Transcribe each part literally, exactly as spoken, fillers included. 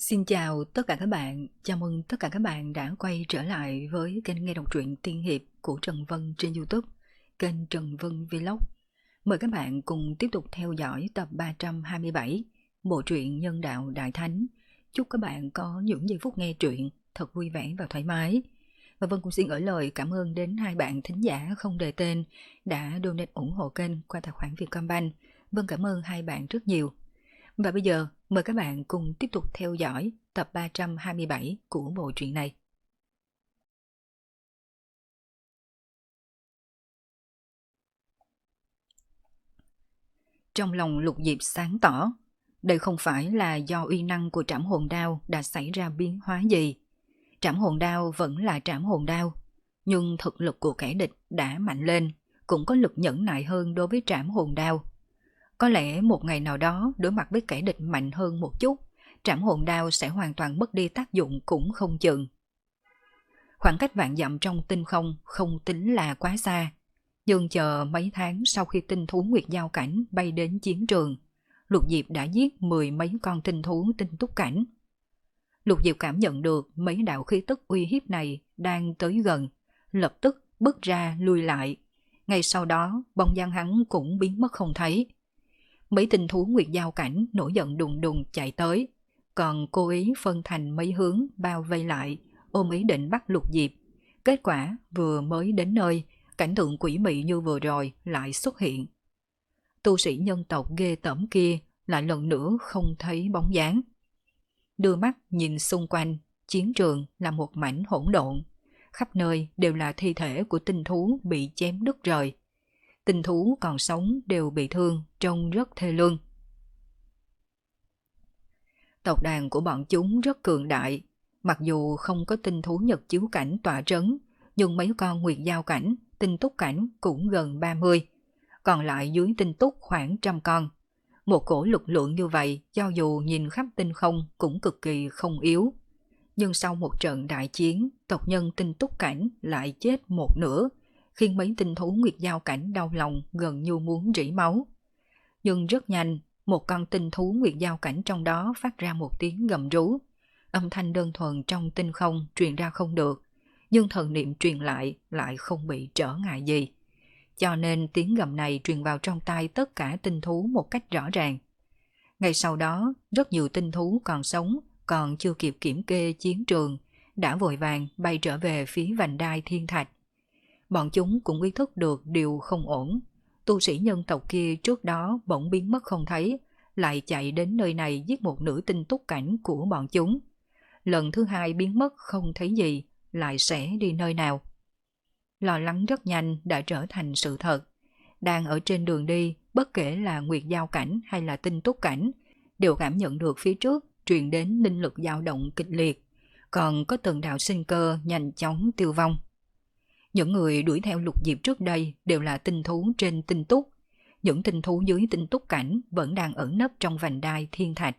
Xin chào tất cả các bạn, chào mừng tất cả các bạn đã quay trở lại với kênh nghe đọc truyện tiên hiệp của Trần Vân trên YouTube, kênh Trần Vân Vlog. Mời các bạn cùng tiếp tục theo dõi tập ba trăm hai mươi bảy, bộ truyện Nhân đạo Đại Thánh. Chúc các bạn có những giây phút nghe truyện thật vui vẻ và thoải mái. Và Vân cũng xin gửi lời cảm ơn đến hai bạn thính giả không đề tên đã donate ủng hộ kênh qua tài khoản Vietcombank. Vân cảm ơn hai bạn rất nhiều. Và bây giờ, mời các bạn cùng tiếp tục theo dõi tập ba trăm hai mươi bảy của bộ truyện này. Trong lòng Lục Diệp sáng tỏ, đây không phải là do uy năng của trảm hồn đao đã xảy ra biến hóa gì. Trảm hồn đao vẫn là trảm hồn đao, nhưng thực lực của kẻ địch đã mạnh lên, cũng có lực nhẫn nại hơn đối với trảm hồn đao. Có lẽ một ngày nào đó đối mặt với kẻ địch mạnh hơn một chút, trảm hồn đao sẽ hoàn toàn mất đi tác dụng cũng không chừng. Khoảng cách vạn dặm trong tinh không không tính là quá xa, nhưng chờ mấy tháng sau khi tinh thú Nguyệt Giao Cảnh bay đến chiến trường, Lục Diệp đã giết mười mấy con tinh thú tinh túc cảnh. Lục Diệp cảm nhận được mấy đạo khí tức uy hiếp này đang tới gần, lập tức bước ra lui lại. Ngay sau đó, bóng dáng hắn cũng biến mất không thấy. Mấy tinh thú Nguyệt Giao Cảnh nổi giận đùng đùng chạy tới, còn cố ý phân thành mấy hướng bao vây lại, ôm ý định bắt Lục Diệp. Kết quả vừa mới đến nơi, cảnh tượng quỷ mị như vừa rồi lại xuất hiện. Tu sĩ nhân tộc ghê tởm kia lại lần nữa không thấy bóng dáng. Đưa mắt nhìn xung quanh, chiến trường là một mảnh hỗn độn. Khắp nơi đều là thi thể của tinh thú bị chém đứt rời. Tinh thú còn sống đều bị thương, trông rất thê lương. Tộc đàn của bọn chúng rất cường đại, mặc dù không có tinh thú nhật chiếu cảnh tỏa trấn, nhưng mấy con Nguyệt Giao Cảnh, tinh túc cảnh cũng gần ba mươi, còn lại dưới tinh túc khoảng trăm con. Một cổ lực lượng như vậy, cho dù nhìn khắp tinh không cũng cực kỳ không yếu. Nhưng sau một trận đại chiến, tộc nhân tinh túc cảnh lại chết một nửa, khiến mấy tinh thú Nguyệt Giao Cảnh đau lòng gần như muốn rỉ máu. Nhưng rất nhanh, một con tinh thú Nguyệt Giao Cảnh trong đó phát ra một tiếng gầm rú. Âm thanh đơn thuần trong tinh không truyền ra không được, nhưng thần niệm truyền lại lại không bị trở ngại gì. Cho nên tiếng gầm này truyền vào trong tai tất cả tinh thú một cách rõ ràng. Ngay sau đó, rất nhiều tinh thú còn sống, còn chưa kịp kiểm kê chiến trường, đã vội vàng bay trở về phía vành đai thiên thạch. Bọn chúng cũng ý thức được điều không ổn. Tu sĩ nhân tộc kia trước đó bỗng biến mất không thấy, lại chạy đến nơi này giết một nửa tinh túc cảnh của bọn chúng. Lần thứ hai biến mất không thấy gì, lại sẽ đi nơi nào? Lo lắng rất nhanh đã trở thành sự thật. Đang ở trên đường đi, bất kể là Nguyệt Giao Cảnh hay là tinh túc cảnh, đều cảm nhận được phía trước truyền đến linh lực dao động kịch liệt, còn có từng đạo sinh cơ nhanh chóng tiêu vong. Những người đuổi theo Lục Diệp trước đây đều là tinh thú trên tinh túc, những tinh thú dưới tinh túc cảnh vẫn đang ẩn nấp trong vành đai thiên thạch.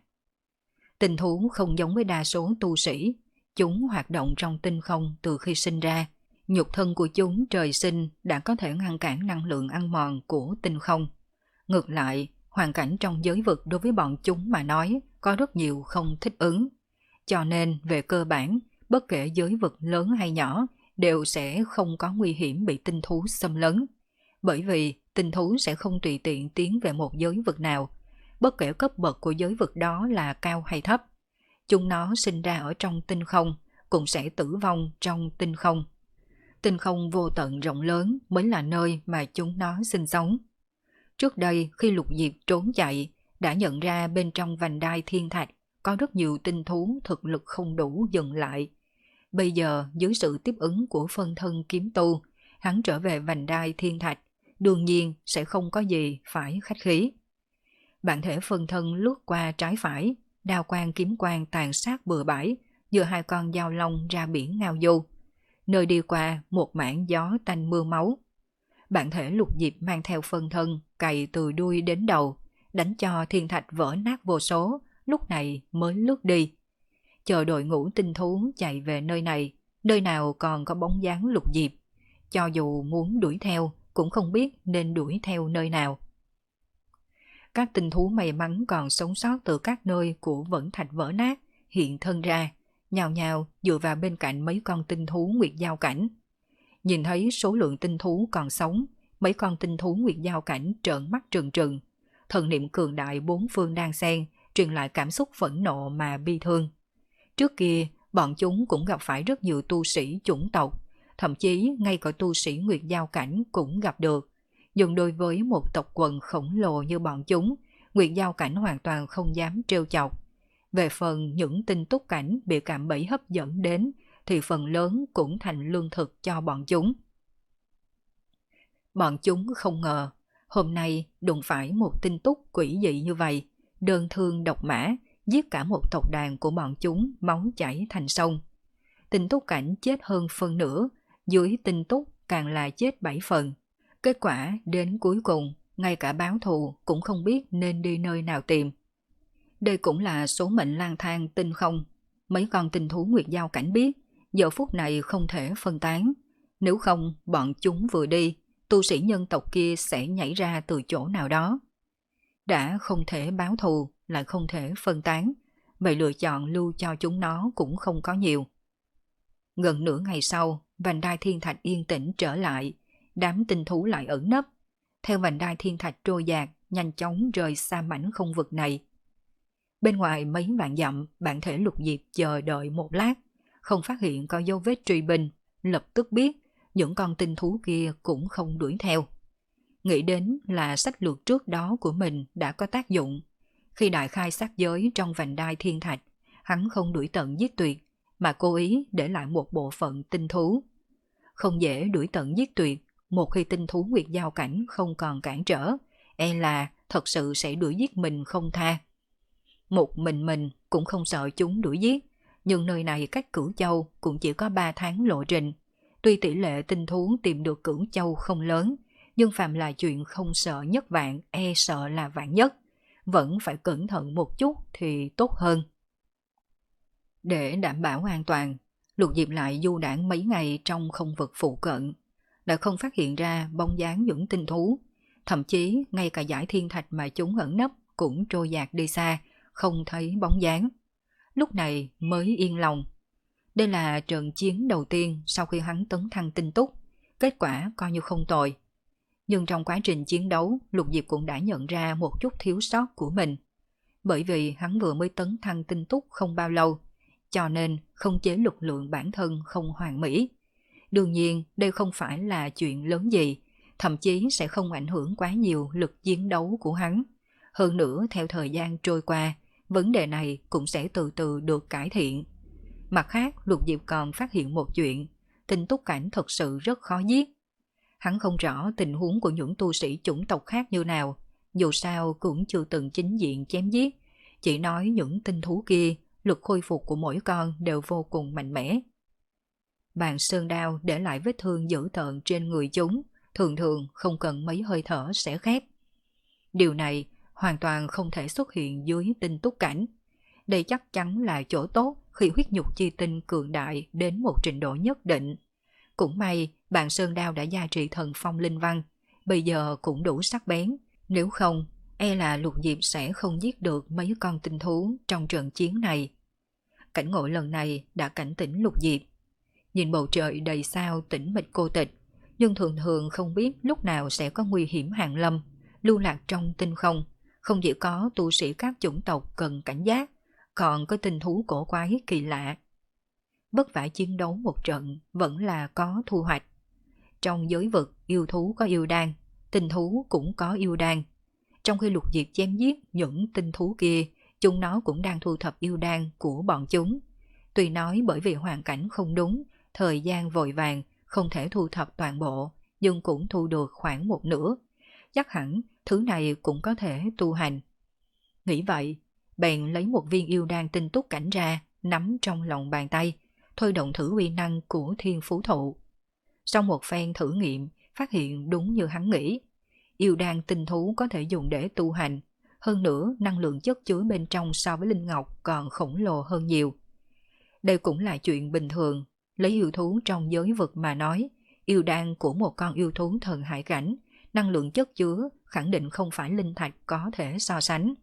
Tinh thú không giống với đa số tu sĩ, chúng hoạt động trong tinh không từ khi sinh ra. Nhục thân của chúng trời sinh đã có thể ngăn cản năng lượng ăn mòn của tinh không. Ngược lại, hoàn cảnh trong giới vực đối với bọn chúng mà nói có rất nhiều không thích ứng. Cho nên về cơ bản, bất kể giới vực lớn hay nhỏ, đều sẽ không có nguy hiểm bị tinh thú xâm lấn. Bởi vì tinh thú sẽ không tùy tiện tiến về một giới vực nào, bất kể cấp bậc của giới vực đó là cao hay thấp. Chúng nó sinh ra ở trong tinh không, cũng sẽ tử vong trong tinh không. Tinh không vô tận rộng lớn mới là nơi mà chúng nó sinh sống. Trước đây khi Lục Diệp trốn chạy, đã nhận ra bên trong vành đai thiên thạch có rất nhiều tinh thú thực lực không đủ dừng lại. Bây giờ dưới sự tiếp ứng của phân thân kiếm tu, hắn trở về vành đai thiên thạch, đương nhiên sẽ không có gì phải khách khí. Bản thể phân thân lướt qua trái phải, đao quang kiếm quang tàn sát bừa bãi, giữa hai con dao long ra biển ngao du. Nơi đi qua một mảng gió tanh mưa máu. Bản thể Lục Diệp mang theo phân thân cày từ đuôi đến đầu, đánh cho thiên thạch vỡ nát vô số, lúc này mới lướt đi. Chờ đội ngũ tinh thú chạy về nơi này, nơi nào còn có bóng dáng Lục Diệp. Cho dù muốn đuổi theo, cũng không biết nên đuổi theo nơi nào. Các tinh thú may mắn còn sống sót từ các nơi của vẫn thạch vỡ nát, hiện thân ra, nhào nhào dựa vào bên cạnh mấy con tinh thú nguyệt giao cảnh. Nhìn thấy số lượng tinh thú còn sống, mấy con tinh thú nguyệt giao cảnh trợn mắt trừng trừng. Thần niệm cường đại bốn phương đang xen, truyền lại cảm xúc phẫn nộ mà bi thương. Trước kia, bọn chúng cũng gặp phải rất nhiều tu sĩ chủng tộc, thậm chí ngay cả tu sĩ nguyệt giao cảnh cũng gặp được. Nhưng đối với một tộc quần khổng lồ như bọn chúng, nguyệt giao cảnh hoàn toàn không dám trêu chọc. Về phần những tinh túc cảnh bị cạm bẫy hấp dẫn đến, thì phần lớn cũng thành lương thực cho bọn chúng. Bọn chúng không ngờ, hôm nay đụng phải một tinh túc quỷ dị như vậy, đơn thương độc mã, giết cả một tộc đàn của bọn chúng máu chảy thành sông. Tinh túc cảnh chết hơn phân nửa, dưới tinh túc càng là chết bảy phần. Kết quả đến cuối cùng, ngay cả báo thù cũng không biết nên đi nơi nào tìm. Đây cũng là số mệnh lang thang tinh không. Mấy con tinh thú nguyệt giao cảnh biết, giờ phút này không thể phân tán. Nếu không, bọn chúng vừa đi, tu sĩ nhân tộc kia sẽ nhảy ra từ chỗ nào đó. Đã không thể báo thù, lại không thể phân tán, vậy lựa chọn lưu cho chúng nó cũng không có nhiều. Gần nửa ngày sau, vành đai thiên thạch yên tĩnh trở lại, đám tinh thú lại ẩn nấp. Theo vành đai thiên thạch trôi dạt, nhanh chóng rời xa mảnh không vực này. Bên ngoài mấy vạn dặm, bản thể Lục Diệp chờ đợi một lát, không phát hiện có dấu vết truy binh, lập tức biết những con tinh thú kia cũng không đuổi theo. Nghĩ đến là sách lược trước đó của mình đã có tác dụng. Khi đại khai sát giới trong vành đai thiên thạch, hắn không đuổi tận giết tuyệt, mà cố ý để lại một bộ phận tinh thú. Không dễ đuổi tận giết tuyệt, một khi tinh thú nguyệt giao cảnh không còn cản trở, e là thật sự sẽ đuổi giết mình không tha. Một mình mình cũng không sợ chúng đuổi giết, nhưng nơi này cách Cửu Châu cũng chỉ có ba tháng lộ trình. Tuy tỷ lệ tinh thú tìm được Cửu Châu không lớn, nhưng phàm là chuyện không sợ nhất vạn, e sợ là vạn nhất. Vẫn phải cẩn thận một chút thì tốt hơn. Để đảm bảo an toàn, Lục Diệp lại du đãng mấy ngày trong không vực phụ cận, đã không phát hiện ra bóng dáng những tinh thú. Thậm chí ngay cả dải thiên thạch mà chúng ẩn nấp cũng trôi dạt đi xa, không thấy bóng dáng. Lúc này mới yên lòng. Đây là trận chiến đầu tiên sau khi hắn tấn thăng tinh túc, kết quả coi như không tồi. Nhưng trong quá trình chiến đấu, Lục Diệp cũng đã nhận ra một chút thiếu sót của mình. Bởi vì hắn vừa mới tấn thăng tinh túc không bao lâu, cho nên không chế lực lượng bản thân không hoàn mỹ. Đương nhiên đây không phải là chuyện lớn gì, thậm chí sẽ không ảnh hưởng quá nhiều lực chiến đấu của hắn. Hơn nữa theo thời gian trôi qua, vấn đề này cũng sẽ từ từ được cải thiện. Mặt khác, Lục Diệp còn phát hiện một chuyện, tinh túc cảnh thật sự rất khó giết. Hắn không rõ tình huống của những tu sĩ chủng tộc khác như nào, dù sao cũng chưa từng chính diện chém giết, chỉ nói những tinh thú kia, lực khôi phục của mỗi con đều vô cùng mạnh mẽ. Bàn sơn đao để lại vết thương dữ tợn trên người chúng, thường thường không cần mấy hơi thở sẽ khép. Điều này hoàn toàn không thể xuất hiện dưới tinh túc cảnh. Đây chắc chắn là chỗ tốt khi huyết nhục chi tinh cường đại đến một trình độ nhất định. Cũng may bàn sơn đao đã gia trì thần phong linh văn, bây giờ cũng đủ sắc bén, nếu không e là Lục Diệp sẽ không giết được mấy con tinh thú trong trận chiến này. Cảnh ngộ lần này đã cảnh tỉnh Lục Diệp. Nhìn bầu trời đầy sao tĩnh mịch cô tịch, nhưng thường thường không biết lúc nào sẽ có nguy hiểm hàng lâm, lưu lạc trong tinh không. Không chỉ có tu sĩ các chủng tộc cần cảnh giác, còn có tinh thú cổ quái kỳ lạ. Bất vả chiến đấu một trận vẫn là có thu hoạch. Trong giới vực, yêu thú có yêu đan, tinh thú cũng có yêu đan. Trong khi Lục Diệp chém giết những tinh thú kia, chúng nó cũng đang thu thập yêu đan của bọn chúng. Tuy nói bởi vì hoàn cảnh không đúng, thời gian vội vàng, không thể thu thập toàn bộ, nhưng cũng thu được khoảng một nửa. Chắc hẳn thứ này cũng có thể tu hành. Nghĩ vậy, bèn lấy một viên yêu đan tinh túc cảnh ra, nắm trong lòng bàn tay, thôi động thử uy năng của thiên phú thụ. Sau một phen thử nghiệm, phát hiện đúng như hắn nghĩ. Yêu đan tinh thú có thể dùng để tu hành, hơn nữa năng lượng chất chứa bên trong so với linh ngọc còn khổng lồ hơn nhiều. Đây cũng là chuyện bình thường, lấy yêu thú trong giới vực mà nói, yêu đan của một con yêu thú thần hải cảnh, năng lượng chất chứa khẳng định không phải linh thạch có thể so sánh.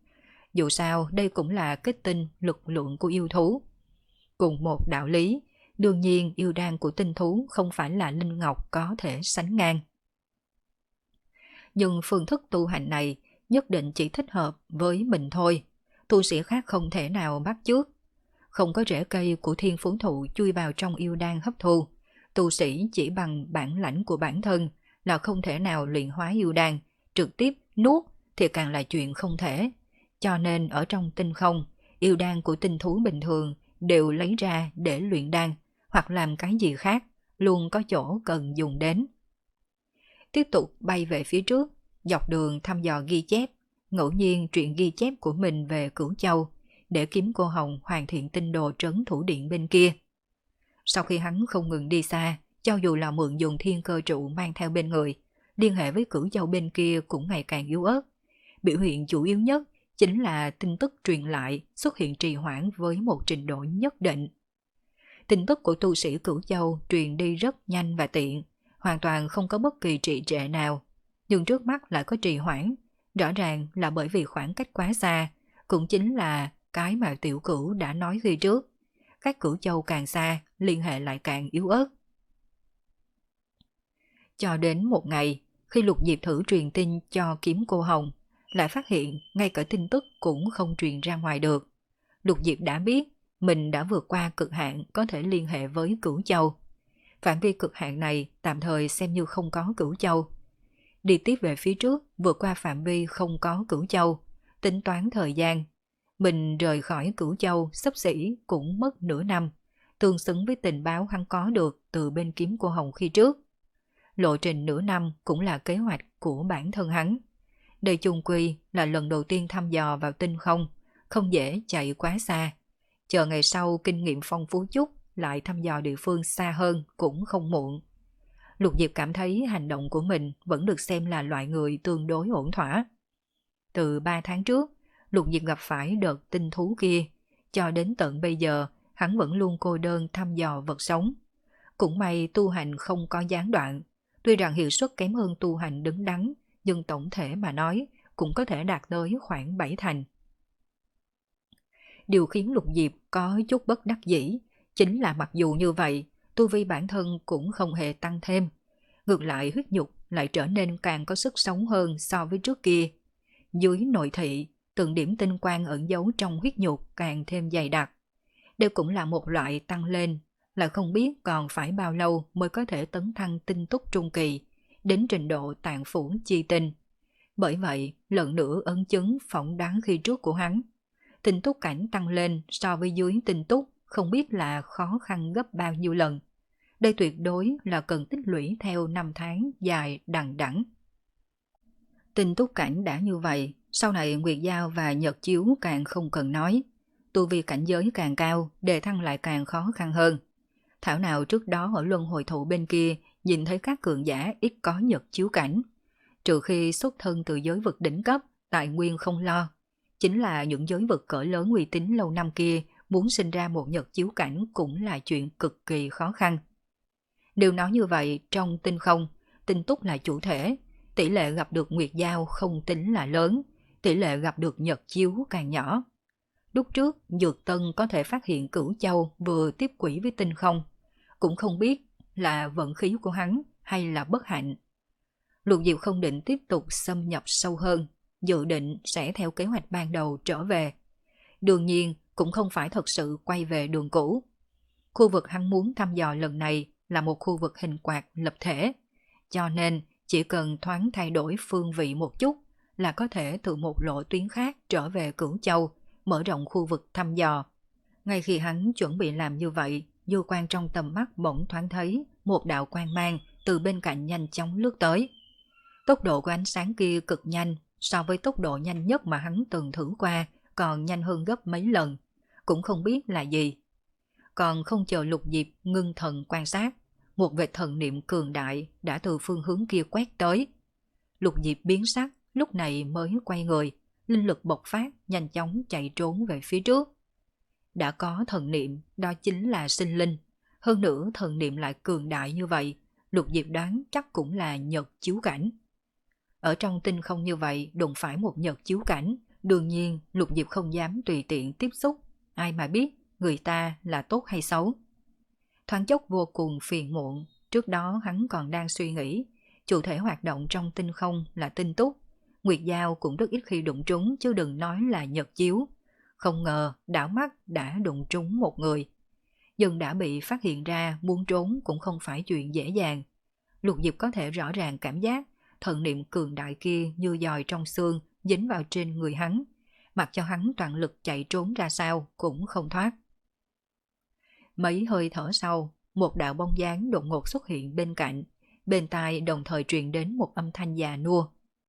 Dù sao đây cũng là kết tinh lực lượng của yêu thú. Cùng một đạo lý, đương nhiên yêu đan của tinh thú không phải là linh ngọc có thể sánh ngang. Nhưng phương thức tu hành này nhất định chỉ thích hợp với mình thôi, tu sĩ khác không thể nào bắt chước. Không có rễ cây của thiên phú thụ chui vào trong yêu đan hấp thu, tu sĩ chỉ bằng bản lãnh của bản thân là không thể nào luyện hóa yêu đan, trực tiếp nuốt thì càng là chuyện không thể. Cho nên ở trong tinh không, yêu đan của tinh thú bình thường đều lấy ra để luyện đan hoặc làm cái gì khác, luôn có chỗ cần dùng đến. Tiếp tục bay về phía trước, dọc đường thăm dò ghi chép, ngẫu nhiên truyện ghi chép của mình về Cửu Châu, để kiếm cô Hồng hoàn thiện tinh đồ trấn thủ điện bên kia. Sau khi hắn không ngừng đi xa, cho dù là mượn dùng thiên cơ trụ mang theo bên người, liên hệ với Cửu Châu bên kia cũng ngày càng yếu ớt. Biểu hiện chủ yếu nhất chính là tin tức truyền lại xuất hiện trì hoãn với một trình độ nhất định. Tin tức của tu sĩ Cửu Châu truyền đi rất nhanh và tiện, hoàn toàn không có bất kỳ trì trệ nào. Nhưng trước mắt lại có trì hoãn, rõ ràng là bởi vì khoảng cách quá xa, cũng chính là cái mà Tiểu Cửu đã nói khi trước. Các Cửu Châu càng xa, liên hệ lại càng yếu ớt. Cho đến một ngày, khi Lục Diệp thử truyền tin cho kiếm cô Hồng, lại phát hiện ngay cả tin tức cũng không truyền ra ngoài được. Lục Diệp đã biết mình đã vượt qua cực hạn có thể liên hệ với Cửu Châu. Phạm vi cực hạn này tạm thời xem như không có Cửu Châu. Đi tiếp về phía trước, vượt qua phạm vi không có Cửu Châu, tính toán thời gian. Mình rời khỏi Cửu Châu xấp xỉ cũng mất nửa năm, tương xứng với tình báo hắn có được từ bên kiếm cô Hồng khi trước. Lộ trình nửa năm cũng là kế hoạch của bản thân hắn. Đây chung quy là lần đầu tiên thăm dò vào tinh không, không dễ chạy quá xa. Chờ ngày sau kinh nghiệm phong phú chút, lại thăm dò địa phương xa hơn cũng không muộn. Lục Diệp cảm thấy hành động của mình vẫn được xem là loại người tương đối ổn thỏa. Từ ba tháng trước, Lục Diệp gặp phải đợt tinh thú kia, cho đến tận bây giờ hắn vẫn luôn cô đơn thăm dò vật sống. Cũng may tu hành không có gián đoạn, tuy rằng hiệu suất kém hơn tu hành đứng đắn, nhưng tổng thể mà nói cũng có thể đạt tới khoảng bảy thành. Điều khiến Lục Diệp có chút bất đắc dĩ chính là mặc dù như vậy, tu vi bản thân cũng không hề tăng thêm. Ngược lại huyết nhục lại trở nên càng có sức sống hơn so với trước kia. Dưới nội thị, từng điểm tinh quang ẩn giấu trong huyết nhục càng thêm dày đặc. Đây cũng là một loại tăng lên, là không biết còn phải bao lâu mới có thể tấn thăng tinh túc trung kỳ, đến trình độ tạng phủ chi tinh. Bởi vậy, lần nữa ấn chứng phỏng đoán khi trước của hắn. Tinh túc cảnh tăng lên so với dưới tinh túc không biết là khó khăn gấp bao nhiêu lần. Đây tuyệt đối là cần tích lũy theo năm tháng dài đằng đẵng. Tinh túc cảnh đã như vậy, sau này Nguyệt Giao và Nhật Chiếu càng không cần nói. Tu vi cảnh giới càng cao, đề thăng lại càng khó khăn hơn. Thảo nào trước đó ở luân hồi thụ bên kia nhìn thấy các cường giả ít có Nhật Chiếu cảnh. Trừ khi xuất thân từ giới vực đỉnh cấp, tài nguyên không lo. Chính là những giới vực cỡ lớn uy tín lâu năm kia muốn sinh ra một Nhật Chiếu cảnh cũng là chuyện cực kỳ khó khăn. Điều nói như vậy, trong tinh không, tinh túc là chủ thể, tỷ lệ gặp được Nguyệt Giao không tính là lớn, tỷ lệ gặp được Nhật Chiếu càng nhỏ. Lúc trước, Dược Tân có thể phát hiện Cửu Châu vừa tiếp quỷ với tinh không, cũng không biết là vận khí của hắn hay là bất hạnh. Lục Diệu không định tiếp tục xâm nhập sâu hơn, dự định sẽ theo kế hoạch ban đầu trở về. Đương nhiên, cũng không phải thật sự quay về đường cũ. Khu vực hắn muốn thăm dò lần này là một khu vực hình quạt lập thể, cho nên chỉ cần thoáng thay đổi phương vị một chút là có thể từ một lộ tuyến khác trở về Cửu Châu, mở rộng khu vực thăm dò. Ngay khi hắn chuẩn bị làm như vậy, dư quan trong tầm mắt bỗng thoáng thấy một đạo quang mang từ bên cạnh nhanh chóng lướt tới. Tốc độ của ánh sáng kia cực nhanh, so với tốc độ nhanh nhất mà hắn từng thử qua còn nhanh hơn gấp mấy lần, cũng không biết là gì. Còn không chờ Lục Diệp ngưng thần quan sát, một vệt thần niệm cường đại đã từ phương hướng kia quét tới. Lục Diệp biến sắc, lúc này mới quay người, linh lực bộc phát, nhanh chóng chạy trốn về phía trước. Đã có thần niệm, đó chính là sinh linh. Hơn nữa thần niệm lại cường đại như vậy, Lục Diệp đoán chắc cũng là Nhật Chiếu cảnh. Ở trong tinh không như vậy, đụng phải một Nhật Chiếu cảnh, Đương nhiên Lục Diệp không dám tùy tiện tiếp xúc, ai mà biết người ta là tốt hay xấu. Thoáng chốc vô cùng phiền muộn, trước đó hắn còn đang suy nghĩ, chủ thể hoạt động trong tinh không là tinh túc, Nguyệt Giao cũng rất ít khi đụng trúng chứ đừng nói là nhật chiếu. Không ngờ đảo mắt đã đụng trúng một người. Dần đã bị phát hiện ra, muốn trốn cũng không phải chuyện dễ dàng. Lục Diệp có thể rõ ràng cảm giác thần niệm cường đại kia như dòi trong xương dính vào trên người hắn, mặc cho hắn toàn lực chạy trốn ra sao cũng không thoát. Mấy hơi thở sau, một đạo bóng dáng đột ngột xuất hiện bên cạnh, bên tai đồng thời truyền đến một âm thanh già nua.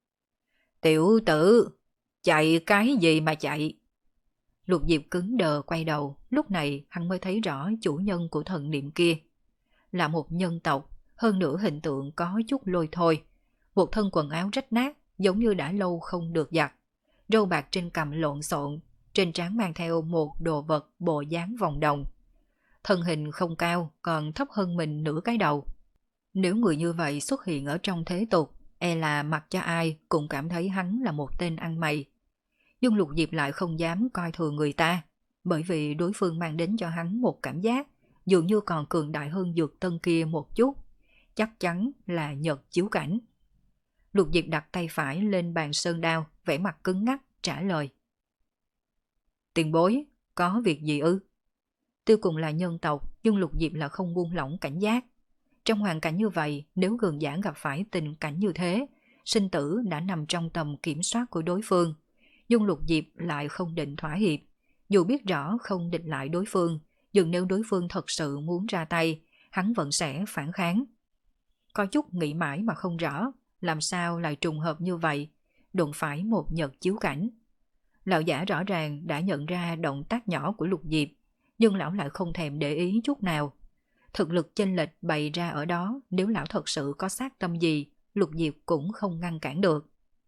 Tiểu tử, chạy cái gì mà chạy? Lục Diệp cứng đờ quay đầu, lúc này hắn mới thấy rõ chủ nhân của thần niệm kia. Là một nhân tộc, hơn nữa hình tượng có chút lôi thôi. Một thân quần áo rách nát, giống như đã lâu không được giặt. Râu bạc trên cằm lộn xộn, trên trán mang theo một đồ vật bộ dáng vòng đồng. Thân hình không cao, còn thấp hơn mình nửa cái đầu. Nếu người như vậy xuất hiện ở trong thế tục, e là mặc cho ai cũng cảm thấy hắn là một tên ăn mày. Nhưng Lục Diệp lại không dám coi thường người ta, bởi vì đối phương mang đến cho hắn một cảm giác dường như còn cường đại hơn dược tân kia một chút, chắc chắn là nhật chiếu cảnh. Lục Diệp đặt tay phải lên bàn sơn đao, vẻ mặt cứng ngắc, trả lời. Tiền bối, có việc gì ư? Tuy cùng là nhân tộc, nhưng Lục Diệp là không buông lỏng cảnh giác. Trong hoàn cảnh như vậy, nếu cường giả gặp phải tình cảnh như thế, sinh tử đã nằm trong tầm kiểm soát của đối phương. Nhưng Lục Diệp lại không định thỏa hiệp, dù biết rõ không địch lại đối phương, nhưng nếu đối phương thật sự muốn ra tay, hắn vẫn sẽ phản kháng. Có chút nghĩ mãi mà không rõ, làm sao lại trùng hợp như vậy, đụng phải một nhật chiếu cảnh. Lão giả rõ ràng đã nhận ra động tác nhỏ của Lục Diệp, nhưng lão lại không thèm để ý chút nào. Thực lực chênh lệch bày ra ở đó, nếu lão thật sự có sát tâm gì, Lục Diệp cũng không ngăn cản được.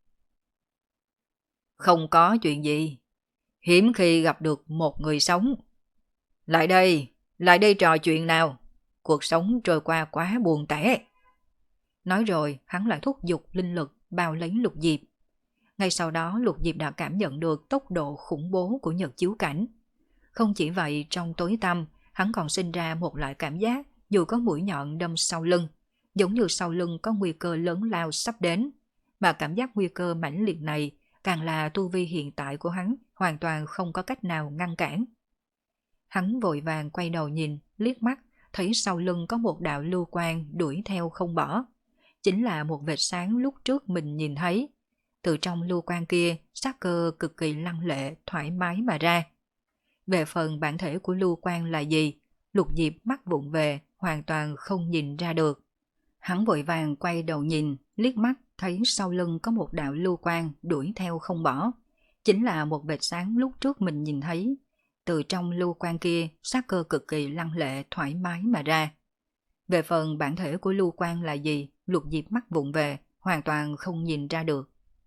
Không có chuyện gì, hiếm khi gặp được một người sống. Lại đây, lại đây trò chuyện nào, cuộc sống trôi qua quá buồn tẻ. Nói rồi, hắn lại thúc giục linh lực bao lấy Lục Diệp. Ngay sau đó Lục Diệp đã cảm nhận được tốc độ khủng bố của nhật chiếu cảnh. Không chỉ vậy, trong tối tăm, hắn còn sinh ra một loại cảm giác dù có mũi nhọn đâm sau lưng, giống như sau lưng có nguy cơ lớn lao sắp đến. Mà cảm giác nguy cơ mãnh liệt này càng là tu vi hiện tại của hắn hoàn toàn không có cách nào ngăn cản. Hắn vội vàng quay đầu nhìn, liếc mắt, thấy sau lưng có một đạo lưu quang đuổi theo không bỏ. Chính là một vệt sáng lúc trước mình nhìn thấy. Từ trong lưu quang kia, sát cơ cực kỳ lăng lệ, thoải mái mà ra. Về phần bản thể của lưu quang là gì, Lục Diệp mắt vụng về, hoàn toàn không nhìn ra được. Hắn vội vàng quay đầu nhìn, liếc mắt, thấy sau lưng có một đạo lưu quang đuổi theo không bỏ. Chính là một vệt sáng lúc trước mình nhìn thấy. Từ trong lưu quang kia, sát cơ cực kỳ lăng lệ, thoải mái mà ra. Về phần bản thể của lưu quang là gì, Lục Diệp mắt vụng về, hoàn toàn không nhìn ra được.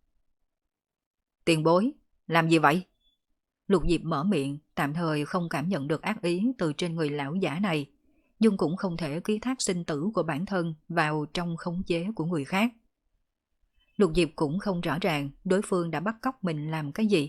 Tiền bối, làm gì vậy? Lục Diệp mở miệng, tạm thời không cảm nhận được ác ý từ trên người lão giả này, nhưng cũng không thể ký thác sinh tử của bản thân vào trong khống chế của người khác. Lục Diệp cũng không rõ ràng đối phương đã bắt cóc mình làm cái gì.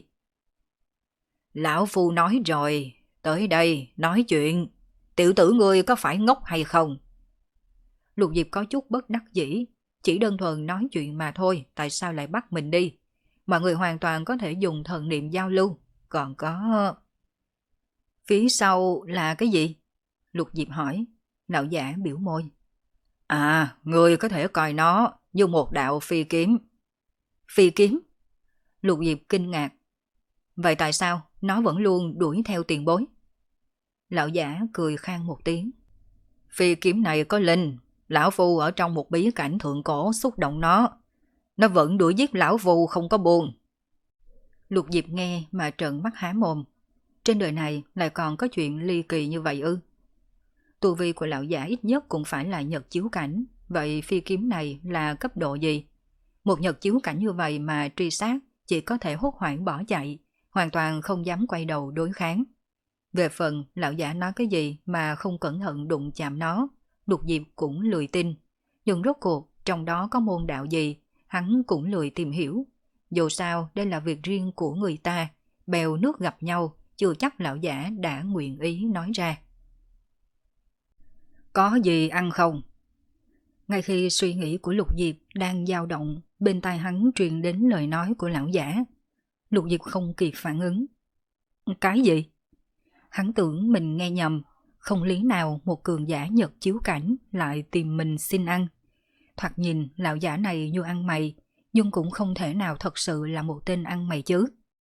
Lão Phu nói rồi, tới đây, nói chuyện, tiểu tử ngươi có phải ngốc hay không? Lục Diệp có chút bất đắc dĩ, chỉ đơn thuần nói chuyện mà thôi, tại sao lại bắt mình đi? Mọi người hoàn toàn có thể dùng thần niệm giao lưu, còn có... Phía sau là cái gì? Lục Diệp hỏi, lão giả biểu môi. À, ngươi có thể coi nó như một đạo phi kiếm. Phi kiếm? Lục Diệp kinh ngạc. Vậy tại sao nó vẫn luôn đuổi theo tiền bối? Lão giả cười khan một tiếng. Phi kiếm này có linh, lão phu ở trong một bí cảnh thượng cổ xúc động nó. Nó vẫn đuổi giết lão phu không có buồn. Lục Diệp nghe mà trợn mắt há mồm. Trên đời này lại còn có chuyện ly kỳ như vậy ư? Tu vi của lão giả ít nhất cũng phải là nhật chiếu cảnh. Vậy phi kiếm này là cấp độ gì? Một nhật chiếu cảnh như vậy mà truy sát chỉ có thể hốt hoảng bỏ chạy, hoàn toàn không dám quay đầu đối kháng. Về phần lão giả nói cái gì mà không cẩn thận đụng chạm nó, Lục Diệp cũng lười tin. Nhưng rốt cuộc trong đó có môn đạo gì, hắn cũng lười tìm hiểu. Dù sao đây là việc riêng của người ta, bèo nước gặp nhau, chưa chắc lão giả đã nguyện ý nói ra. Có gì ăn không? Ngay khi suy nghĩ của Lục Diệp đang dao động, bên tai hắn truyền đến lời nói của lão giả. Lục Diệp không kịp phản ứng. Cái gì? Hắn tưởng mình nghe nhầm, không lý nào một cường giả Nhật chiếu cảnh lại tìm mình xin ăn. Thoạt nhìn lão giả này như ăn mày, nhưng cũng không thể nào thật sự là một tên ăn mày chứ.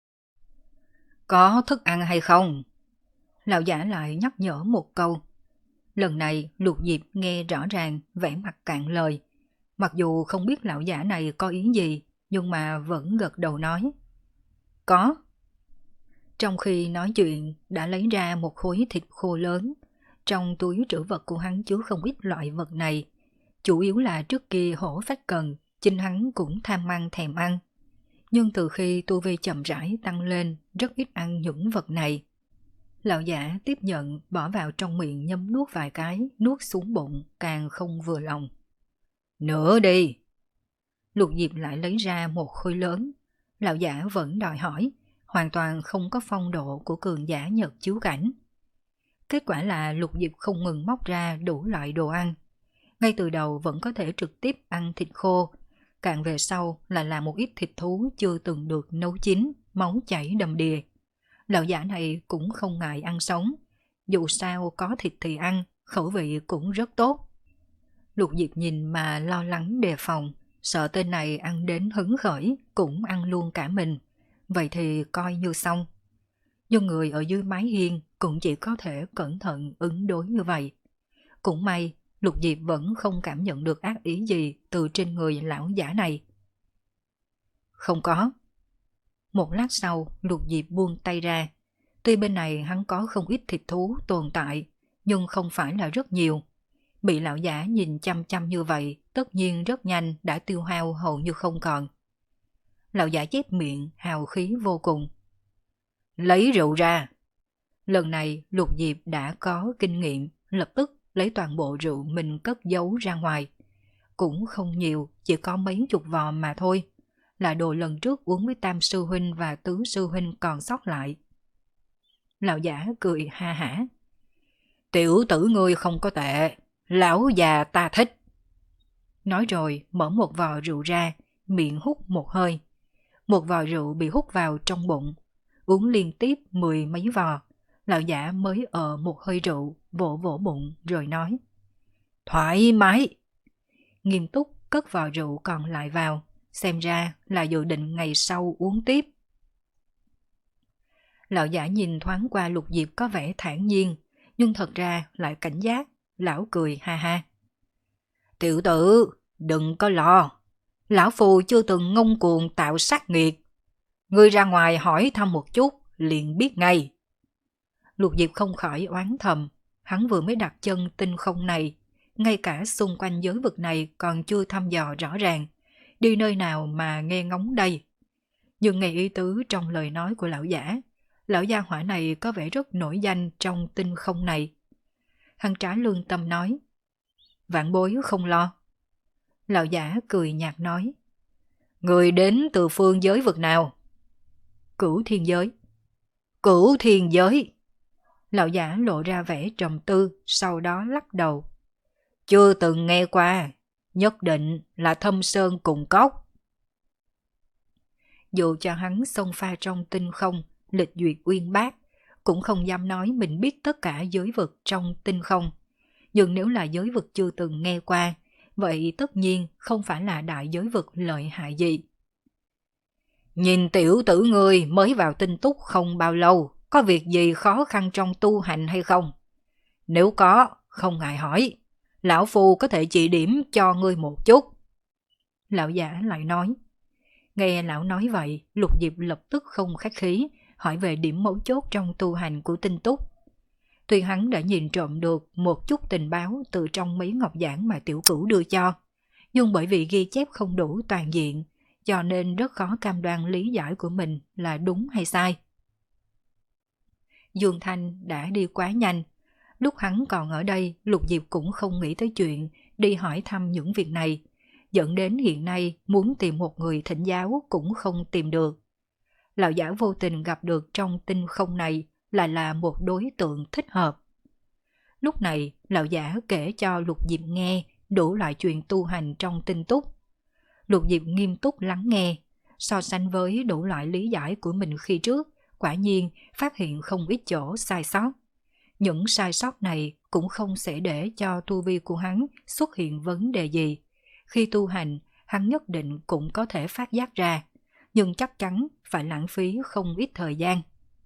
Có thức ăn hay không? Lão giả lại nhắc nhở một câu. Lần này Lục Diệp nghe rõ ràng, vẻ mặt cạn lời. Mặc dù không biết lão giả này có ý gì, nhưng mà vẫn gật đầu nói. Có. Trong khi nói chuyện, đã lấy ra một khối thịt khô lớn. Trong túi trữ vật của hắn chứa không ít loại vật này. Chủ yếu là trước kia hổ phách cần, chính hắn cũng tham ăn thèm ăn. Nhưng từ khi tu vi chậm rãi tăng lên, rất ít ăn những vật này. Lão giả tiếp nhận, bỏ vào trong miệng nhấm nuốt vài cái, nuốt xuống bụng, càng không vừa lòng. Nữa đi! Lục Diệp lại lấy ra một khối lớn. Lão giả vẫn đòi hỏi, hoàn toàn không có phong độ của cường giả Nhật chiếu cảnh. Kết quả là Lục Diệp không ngừng móc ra đủ loại đồ ăn. Ngay từ đầu vẫn có thể trực tiếp ăn thịt khô, càng về sau là làm một ít thịt thú chưa từng được nấu chín, máu chảy đầm đìa. Lão giả này cũng không ngại ăn sống, dù sao có thịt thì ăn, khẩu vị cũng rất tốt. Lục Diệp nhìn mà lo lắng đề phòng, sợ tên này ăn đến hứng khởi, cũng ăn luôn cả mình, vậy thì coi như xong. Nhưng người ở dưới mái hiên cũng chỉ có thể cẩn thận ứng đối như vậy. Cũng may, Lục Diệp vẫn không cảm nhận được ác ý gì từ trên người lão giả này. Không có. Một lát sau, Lục Diệp buông tay ra. Tuy bên này hắn có không ít thịt thú tồn tại, nhưng không phải là rất nhiều. Bị lão giả nhìn chăm chăm như vậy, tất nhiên rất nhanh đã tiêu hao hầu như không còn. Lão giả chép miệng, hào khí vô cùng. Lấy rượu ra. Lần này Lục Diệp đã có kinh nghiệm, lập tức lấy toàn bộ rượu mình cất giấu ra ngoài. Cũng không nhiều, chỉ có mấy chục vò mà thôi. Là đồ lần trước uống với Tam Sư Huynh và Tứ Sư Huynh còn sót lại. Lão giả cười ha hả. Tiểu tử ngươi không có tệ, lão già ta thích. Nói rồi mở một vò rượu ra, miệng hút một hơi. Một vò rượu bị hút vào trong bụng. Uống liên tiếp mười mấy vò, lão giả mới ờ một hơi rượu, vỗ vỗ bụng rồi nói. Thoải mái. Nghiêm túc cất vò rượu còn lại vào, xem ra là dự định ngày sau uống tiếp. Lão giả nhìn thoáng qua Lục Diệp có vẻ thản nhiên, nhưng thật ra lại cảnh giác, lão cười ha ha. Tiểu tử, đừng có lo, lão phù chưa từng ngông cuồng tạo sát nghiệt. Ngươi ra ngoài hỏi thăm một chút, liền biết ngay. Lục Diệp không khỏi oán thầm, hắn vừa mới đặt chân tinh không này, ngay cả xung quanh giới vực này còn chưa thăm dò rõ ràng, đi nơi nào mà nghe ngóng đây. Nhưng nghe ý tứ trong lời nói của lão giả, lão gia hỏa này có vẻ rất nổi danh trong tinh không này. Hắn trả lương tâm nói, vạn bối không lo. Lão giả cười nhạt nói, người đến từ phương giới vực nào? Cửu thiên giới. Cửu thiên giới. Lão giả lộ ra vẻ trầm tư, sau đó lắc đầu. Chưa từng nghe qua, nhất định là Thâm Sơn cùng cốc. Dù cho hắn xông pha trong tinh không, lịch duyệt uyên bác, cũng không dám nói mình biết tất cả giới vực trong tinh không. Nhưng nếu là giới vực chưa từng nghe qua, vậy tất nhiên không phải là đại giới vực lợi hại gì. Nhìn tiểu tử ngươi mới vào tinh túc không bao lâu, có việc gì khó khăn trong tu hành hay không? Nếu có, không ngại hỏi, lão phu có thể chỉ điểm cho ngươi một chút. Lão giả lại nói. Nghe lão nói vậy, Lục Diệp lập tức không khách khí, hỏi về điểm mấu chốt trong tu hành của tinh túc. Tuy hắn đã nhìn trộm được một chút tình báo từ trong mấy ngọc giảng mà tiểu cửu đưa cho, nhưng bởi vì ghi chép không đủ toàn diện, cho nên rất khó cam đoan lý giải của mình là đúng hay sai. Dương Thanh đã đi quá nhanh. Lúc hắn còn ở đây, Lục Diệp cũng không nghĩ tới chuyện đi hỏi thăm những việc này. dẫn đến hiện nay muốn tìm một người thỉnh giáo cũng không tìm được. Lão giả vô tình gặp được trong tinh không này lại là một đối tượng thích hợp. Lúc này, lão giả kể cho Lục Diệp nghe đủ loại chuyện tu hành trong tinh túc. Lục Diệp nghiêm túc lắng nghe, so sánh với đủ loại lý giải của mình khi trước, quả nhiên phát hiện không ít chỗ sai sót. Những sai sót này cũng không sẽ để cho tu vi của hắn xuất hiện vấn đề gì. Khi tu hành, hắn nhất định cũng có thể phát giác ra, nhưng chắc chắn phải lãng phí không ít thời gian.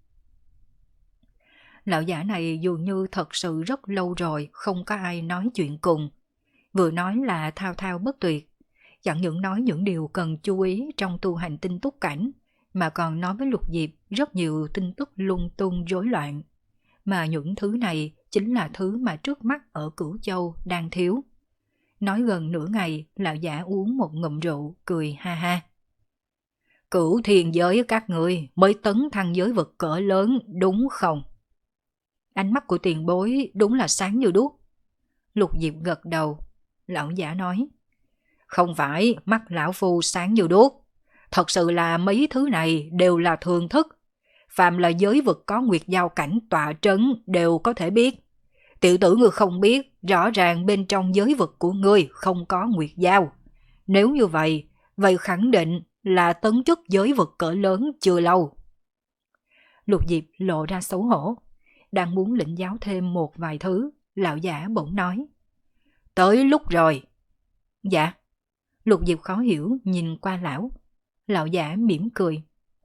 Lão giả này dường như thật sự rất lâu rồi không có ai nói chuyện cùng. Vừa nói là thao thao bất tuyệt, chẳng những nói những điều cần chú ý trong tu hành tinh túc cảnh, mà còn nói với Lục Diệp rất nhiều tin tức lung tung rối loạn. Mà những thứ này chính là thứ mà trước mắt ở Cửu Châu đang thiếu. Nói gần nửa ngày, lão giả uống một ngụm rượu, cười ha ha. Cửu thiên giới các người mới tấn thăng giới vực cỡ lớn đúng không? Ánh mắt của tiền bối đúng là sáng như đuốc. Lục Diệp gật đầu. Lão giả nói, không phải mắt lão phu sáng như đuốc, thật sự là mấy thứ này đều là thường thức. Phạm là giới vực có nguyệt giao cảnh tọa trấn đều có thể biết. Tiểu tử ngươi không biết, rõ ràng bên trong giới vực của ngươi không có nguyệt giao. Nếu như vậy, vậy khẳng định là tấn chức giới vực cỡ lớn chưa lâu. Lục Diệp lộ ra xấu hổ, đang muốn lĩnh giáo thêm một vài thứ, lão giả bỗng nói, tới lúc rồi. Dạ. Lục Diệp khó hiểu nhìn qua lão. Lão giả mỉm cười.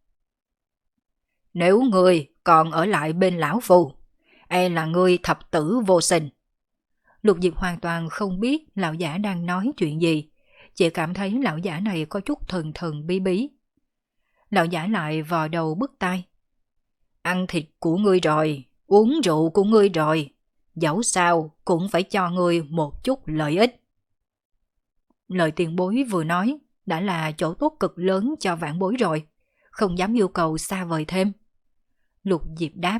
Nếu ngươi còn ở lại bên lão phu, e là ngươi thập tử vô sinh. Lục Diệp hoàn toàn không biết lão giả đang nói chuyện gì, chỉ cảm thấy lão giả này có chút thần thần bí bí. Lão giả lại vò đầu bứt tai. Ăn thịt của ngươi rồi, uống rượu của ngươi rồi, dẫu sao cũng phải cho ngươi một chút lợi ích. Lời tiền bối vừa nói đã là chỗ tốt cực lớn cho vãn bối rồi, không dám yêu cầu xa vời thêm. Lục Diệp đáp.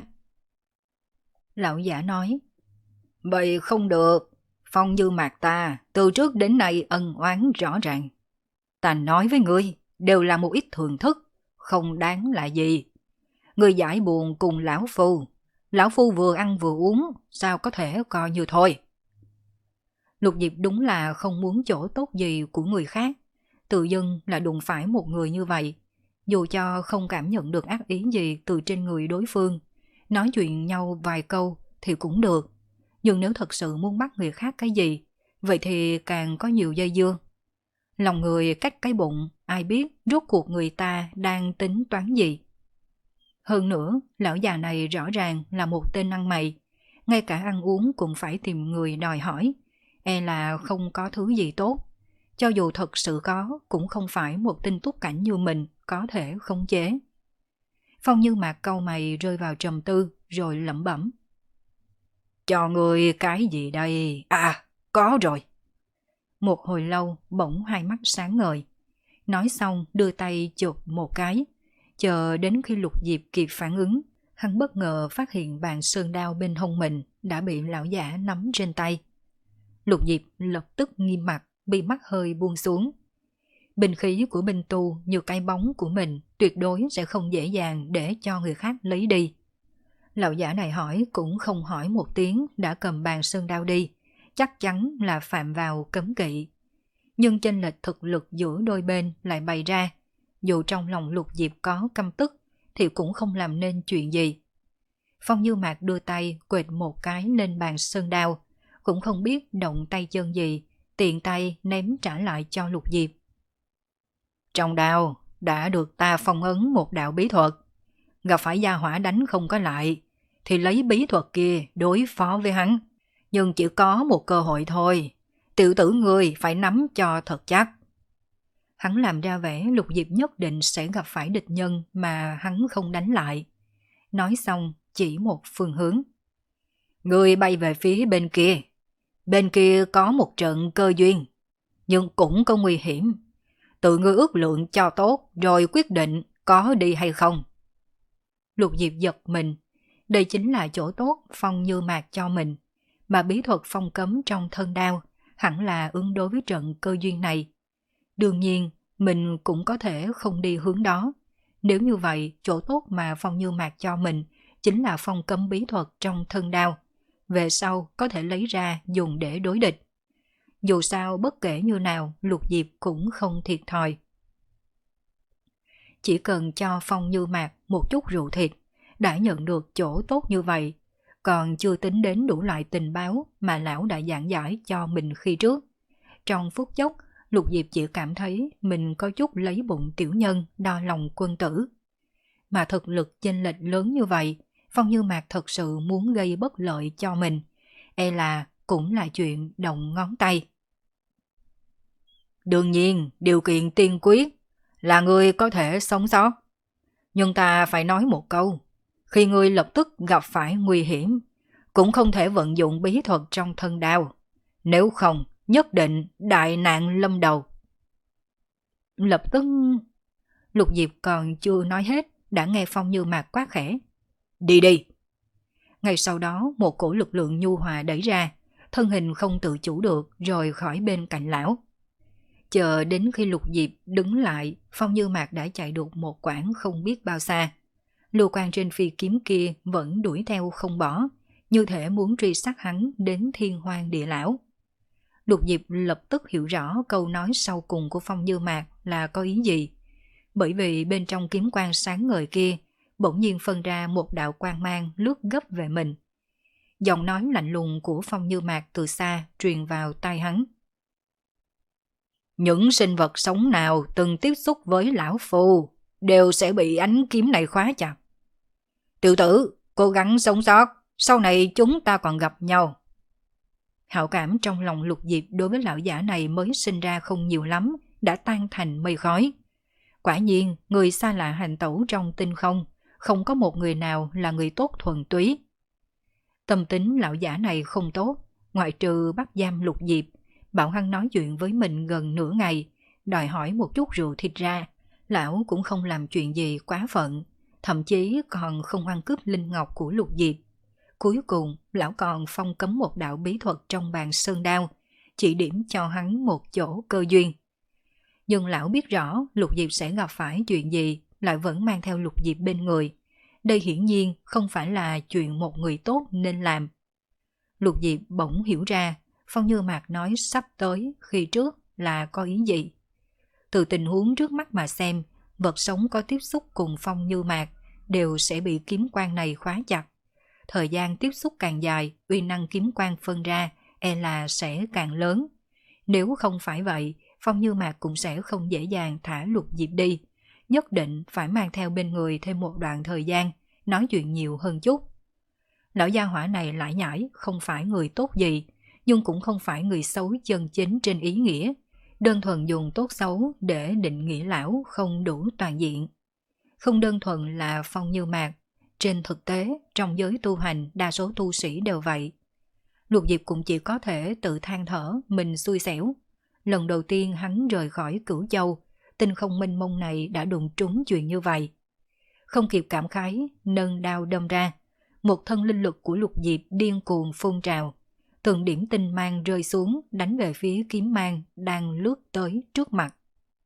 Lão giả nói, vậy không được, Phong Như Mạc ta từ trước đến nay ân oán rõ ràng. Ta nói với ngươi đều là một ít thường thức, không đáng là gì. Ngươi giải buồn cùng lão phu, lão phu vừa ăn vừa uống, sao có thể coi như thôi. Lục Diệp đúng là không muốn chỗ tốt gì của người khác, tự dưng là đụng phải một người như vậy. Dù cho không cảm nhận được ác ý gì từ trên người đối phương, nói chuyện nhau vài câu thì cũng được. Nhưng nếu thật sự muốn bắt người khác cái gì, vậy thì càng có nhiều dây dưa. Lòng người cách cái bụng, ai biết rốt cuộc người ta đang tính toán gì. Hơn nữa, lão già này rõ ràng là một tên ăn mày, ngay cả ăn uống cũng phải tìm người đòi hỏi, e là không có thứ gì tốt. Cho dù thật sự có, cũng không phải một tinh túc cảnh như mình có thể khống chế. Phong Như Mạc cau mày rơi vào trầm tư, rồi lẩm bẩm. Cho người cái gì đây? À, có rồi. Một hồi lâu, bỗng hai mắt sáng ngời. Nói xong đưa tay chụp một cái. Chờ đến khi Lục Diệp kịp phản ứng, hắn bất ngờ phát hiện bàn sơn đao bên hông mình đã bị lão giả nắm trên tay. Lục Diệp lập tức nghiêm mặt, bị mắt hơi buông xuống. Binh khí của binh tu như cái bóng của mình tuyệt đối sẽ không dễ dàng để cho người khác lấy đi. Lão giả này hỏi cũng không hỏi một tiếng đã cầm bàn sơn đao đi, chắc chắn là phạm vào cấm kỵ. Nhưng chênh lệch thực lực giữa đôi bên lại bày ra, dù trong lòng Lục Diệp có căm tức thì cũng không làm nên chuyện gì. Phong Như Mạc đưa tay quệt một cái lên bàn sơn đao, cũng không biết động tay chân gì, tiện tay ném trả lại cho Lục Diệp. Trong đao đã được ta phong ấn một đạo bí thuật, gặp phải gia hỏa đánh không có lại thì lấy bí thuật kia đối phó với hắn, nhưng chỉ có một cơ hội thôi, tiểu tử ngươi phải nắm cho thật chắc. Hắn làm ra vẻ Lục Diệp nhất định sẽ gặp phải địch nhân mà hắn không đánh lại. Nói xong chỉ một phương hướng. Ngươi bay về phía bên kia, bên kia có một trận cơ duyên, nhưng cũng có nguy hiểm. Tự ngươi ước lượng cho tốt rồi quyết định có đi hay không. Lục Diệp giật mình, đây chính là chỗ tốt Phong Như Mạc cho mình, mà bí thuật phong cấm trong thân đao hẳn là ứng đối với trận cơ duyên này. Đương nhiên, mình cũng có thể không đi hướng đó. Nếu như vậy, chỗ tốt mà Phong Như Mạc cho mình chính là phong cấm bí thuật trong thân đao. Về sau có thể lấy ra dùng để đối địch. Dù sao bất kể như nào, Lục Diệp cũng không thiệt thòi. Chỉ cần cho Phong Như Mạc một chút rượu thịt, đã nhận được chỗ tốt như vậy, còn chưa tính đến đủ loại tình báo mà lão đã giảng giải cho mình khi trước. Trong phút chốc, Lục Diệp chỉ cảm thấy mình có chút lấy bụng tiểu nhân đo lòng quân tử. Mà thực lực chênh lệch lớn như vậy, Phong Như Mạc thật sự muốn gây bất lợi cho mình, e là cũng là chuyện động ngón tay. Đương nhiên, điều kiện tiên quyết là ngươi có thể sống sót. Nhưng ta phải nói một câu, khi ngươi lập tức gặp phải nguy hiểm, cũng không thể vận dụng bí thuật trong thân đao. Nếu không, nhất định đại nạn lâm đầu. Lập tức, Lục Diệp còn chưa nói hết, đã nghe Phong Như Mạc quát khẽ. Đi đi! Ngay sau đó, một cổ lực lượng nhu hòa đẩy ra, thân hình không tự chủ được rồi khỏi bên cạnh lão. Chờ đến khi Lục Diệp đứng lại, Phong Như Mạc đã chạy được một quãng không biết bao xa. Lưu quang trên phi kiếm kia vẫn đuổi theo không bỏ, như thể muốn truy sát hắn đến thiên hoang địa lão. Lục Diệp lập tức hiểu rõ câu nói sau cùng của Phong Như Mạc là có ý gì. Bởi vì bên trong kiếm quang sáng ngời kia, bỗng nhiên phân ra một đạo quang mang lướt gấp về mình. Giọng nói lạnh lùng của Phong Như Mạc từ xa truyền vào tai hắn. Những sinh vật sống nào từng tiếp xúc với lão phu đều sẽ bị ánh kiếm này khóa chặt. Tiểu tử, cố gắng sống sót, sau này chúng ta còn gặp nhau. Hảo cảm trong lòng Lục Diệp đối với lão giả này mới sinh ra không nhiều lắm, đã tan thành mây khói. Quả nhiên, người xa lạ hành tẩu trong tinh không, không có một người nào là người tốt thuần túy. Tâm tính lão giả này không tốt, ngoại trừ bắt giam Lục Diệp, bảo hắn nói chuyện với mình gần nửa ngày, đòi hỏi một chút rượu thịt ra, lão cũng không làm chuyện gì quá phận, thậm chí còn không ăn cướp linh ngọc của Lục Diệp. Cuối cùng, lão còn phong cấm một đạo bí thuật trong bàn sơn đao, chỉ điểm cho hắn một chỗ cơ duyên. Nhưng lão biết rõ Lục Diệp sẽ gặp phải chuyện gì, lại vẫn mang theo Lục Diệp bên người. Đây hiển nhiên không phải là chuyện một người tốt nên làm. Lục Diệp bỗng hiểu ra, Phong Như Mạc nói sắp tới khi trước là có ý gì. Từ tình huống trước mắt mà xem, vật sống có tiếp xúc cùng Phong Như Mạc đều sẽ bị kiếm quang này khóa chặt. Thời gian tiếp xúc càng dài, uy năng kiếm quang phân ra e là sẽ càng lớn. Nếu không phải vậy, Phong Như Mạc cũng sẽ không dễ dàng thả Lục Diệp đi. Nhất định phải mang theo bên người thêm một đoạn thời gian, nói chuyện nhiều hơn chút. Lão gia hỏa này lải nhải, không phải người tốt gì, nhưng cũng không phải người xấu chân chính trên ý nghĩa. Đơn thuần dùng tốt xấu để định nghĩa lão không đủ toàn diện. Không đơn thuần là Phong Như Mạc, trên thực tế, trong giới tu hành đa số tu sĩ đều vậy. Lục Diệp cũng chỉ có thể tự than thở mình xui xẻo. Lần đầu tiên hắn rời khỏi Cửu Châu, tinh không mênh mông này đã đụng trúng chuyện như vậy. Không kịp cảm khái, nâng đao đâm ra, một thân linh lực của Lục Diệp điên cuồng phun trào. Từng điểm tinh mang rơi xuống đánh về phía kiếm mang đang lướt tới trước mặt.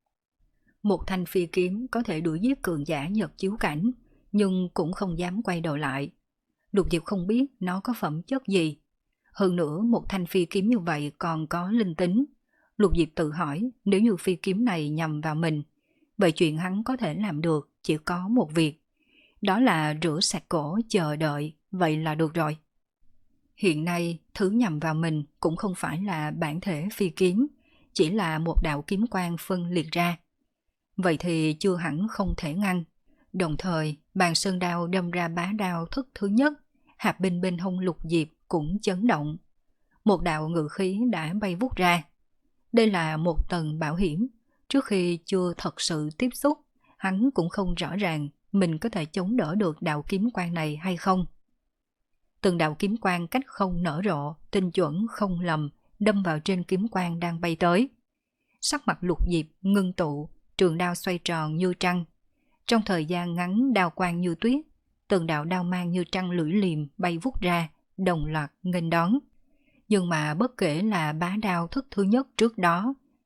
Một thanh phi kiếm có thể đuổi giết cường giả nhật chiếu cảnh, nhưng cũng không dám quay đầu lại. Lục Diệp không biết nó có phẩm chất gì. Hơn nữa một thanh phi kiếm như vậy còn có linh tính. Lục Diệp tự hỏi nếu như phi kiếm này nhằm vào mình, vậy chuyện hắn có thể làm được chỉ có một việc. Đó là rửa sạch cổ chờ đợi, vậy là được rồi. Hiện nay thứ nhằm vào mình cũng không phải là bản thể phi kiếm, chỉ là một đạo kiếm quang phân liệt ra. Vậy thì chưa hẳn không thể ngăn. Đồng thời, bàn sơn đao đâm ra bá đao thức thứ nhất, hạp binh bên hông Lục Diệp cũng chấn động. Một đạo ngự khí đã bay vút ra. Đây là một tầng bảo hiểm. Trước khi chưa thật sự tiếp xúc, hắn cũng không rõ ràng mình có thể chống đỡ được đạo kiếm quang này hay không. Từng đạo kiếm quang cách không nở rộ, tinh chuẩn không lầm, đâm vào trên kiếm quang đang bay tới. Sắc mặt Lục Diệp ngưng tụ, trường đao xoay tròn như trăng. Trong thời gian ngắn đao quang như tuyết, từng đạo đao mang như trăng lưỡi liềm bay vút ra, đồng loạt nghênh đón. Nhưng mà bất kể là bá đao thức thứ nhất trước đó,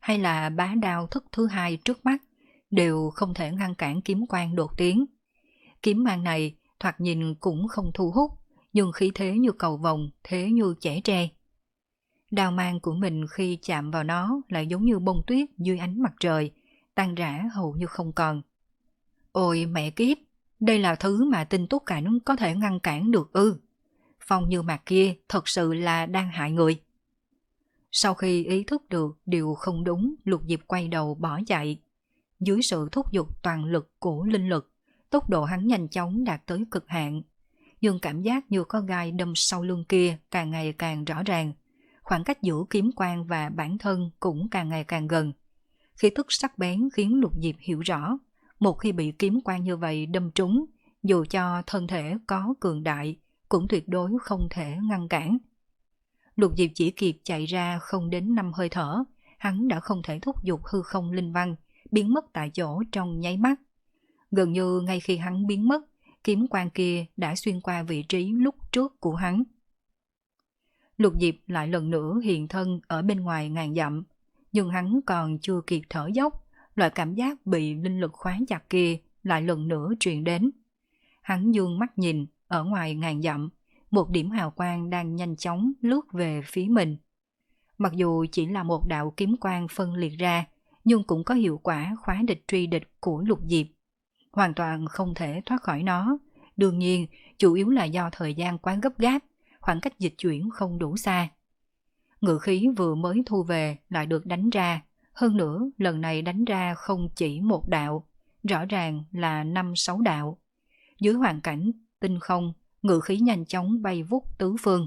hay là bá đao thức thứ hai trước mắt đều không thể ngăn cản kiếm quang đột tiến. Kiếm mang này thoạt nhìn cũng không thu hút, nhưng khí thế như cầu vồng, thế như chẻ tre. Đao mang của mình khi chạm vào nó lại giống như bông tuyết dưới ánh mặt trời, tan rã hầu như không còn. Ôi mẹ kiếp, đây là thứ mà tinh túc cảnh có thể ngăn cản được ư? Phong Như Mạc kia thật sự là đang hại người. Sau khi ý thức được điều không đúng, Lục Diệp quay đầu bỏ chạy. Dưới sự thúc giục toàn lực của linh lực, tốc độ hắn nhanh chóng đạt tới cực hạn. Nhưng cảm giác như có gai đâm sau lưng kia càng ngày càng rõ ràng. Khoảng cách giữa kiếm quang và bản thân cũng càng ngày càng gần. Khí tức sắc bén khiến Lục Diệp hiểu rõ, một khi bị kiếm quang như vậy đâm trúng, dù cho thân thể có cường đại, cũng tuyệt đối không thể ngăn cản. Lục Diệp chỉ kịp chạy ra không đến năm hơi thở, hắn đã không thể thúc giục hư không linh văn, biến mất tại chỗ trong nháy mắt. Gần như ngay khi hắn biến mất, kiếm quang kia đã xuyên qua vị trí lúc trước của hắn. Lục Diệp lại lần nữa hiện thân ở bên ngoài ngàn dặm, nhưng hắn còn chưa kịp thở dốc, loại cảm giác bị linh lực khóa chặt kia lại lần nữa truyền đến. Hắn dương mắt nhìn, ở ngoài ngàn dặm, một điểm hào quang đang nhanh chóng lướt về phía mình. Mặc dù chỉ là một đạo kiếm quang phân liệt ra, nhưng cũng có hiệu quả khóa địch truy địch của Lục Diệp. Hoàn toàn không thể thoát khỏi nó, đương nhiên chủ yếu là do thời gian quá gấp gáp, khoảng cách dịch chuyển không đủ xa. Ngự khí vừa mới thu về lại được đánh ra, hơn nữa lần này đánh ra không chỉ một đạo, rõ ràng là năm sáu đạo. Dưới hoàn cảnh tinh không, ngự khí nhanh chóng bay vút tứ phương.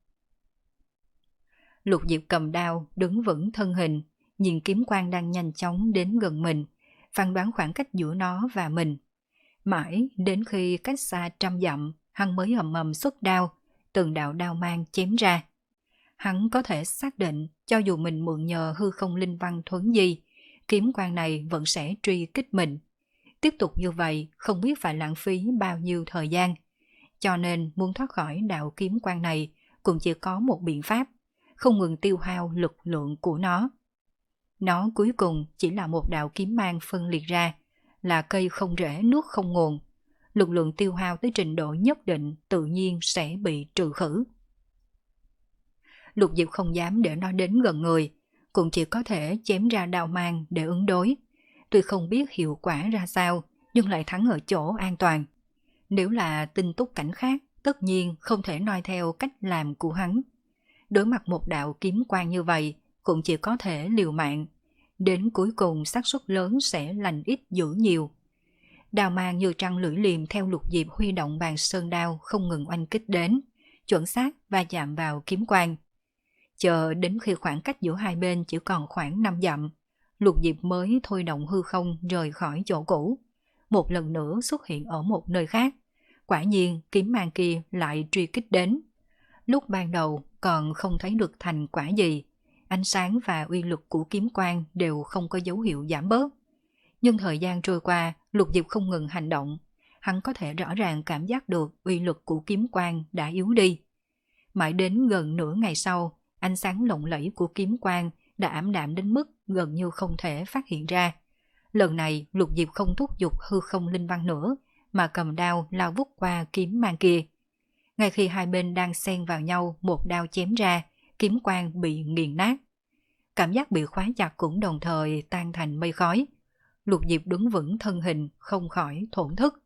Lục Diệp cầm đao, đứng vững thân hình, nhìn kiếm quang đang nhanh chóng đến gần mình, phán đoán khoảng cách giữa nó và mình. Mãi đến khi cách xa trăm dặm, hắn mới ầm ầm xuất đao, từng đạo đao mang chém ra. Hắn có thể xác định, cho dù mình mượn nhờ hư không linh văn thuấn di, kiếm quang này vẫn sẽ truy kích mình. Tiếp tục như vậy, không biết phải lãng phí bao nhiêu thời gian. Cho nên muốn thoát khỏi đạo kiếm quang này cũng chỉ có một biện pháp, không ngừng tiêu hao lực lượng của nó. Nó cuối cùng chỉ là một đạo kiếm mang phân liệt ra, là cây không rễ nước không nguồn. Lực lượng tiêu hao tới trình độ nhất định tự nhiên sẽ bị trừ khử. Lục Diệp không dám để nó đến gần người, cũng chỉ có thể chém ra đao mang để ứng đối. Tuy không biết hiệu quả ra sao, nhưng lại thắng ở chỗ an toàn. Nếu là tinh túc cảnh khác, tất nhiên không thể noi theo cách làm của hắn. Đối mặt một đạo kiếm quang như vậy, cũng chỉ có thể liều mạng. Đến cuối cùng xác suất lớn sẽ lành ít dữ nhiều. Đao mang như trăng lưỡi liềm theo Lục Diệp huy động bàn sơn đao không ngừng oanh kích đến, chuẩn xác va chạm vào kiếm quang. Chờ đến khi khoảng cách giữa hai bên chỉ còn khoảng năm dặm, Lục Diệp mới thôi động hư không rời khỏi chỗ cũ, một lần nữa xuất hiện ở một nơi khác. Quả nhiên kiếm mang kia lại truy kích đến. Lúc ban đầu còn không thấy được thành quả gì, ánh sáng và uy lực của kiếm quang đều không có dấu hiệu giảm bớt. Nhưng thời gian trôi qua, Lục Diệp không ngừng hành động, hắn có thể rõ ràng cảm giác được uy lực của kiếm quang đã yếu đi. Mãi đến gần nửa ngày sau, ánh sáng lộng lẫy của kiếm quang đã ảm đạm đến mức gần như không thể phát hiện ra. Lần này Lục Diệp không thúc giục hư không linh văn nữa, mà cầm đao lao vút qua kiếm mang kia. Ngay khi hai bên đang xen vào nhau, một đao chém ra, kiếm quang bị nghiền nát. Cảm giác bị khóa chặt cũng đồng thời tan thành mây khói. Lục Diệp đứng vững thân hình, không khỏi thổn thức.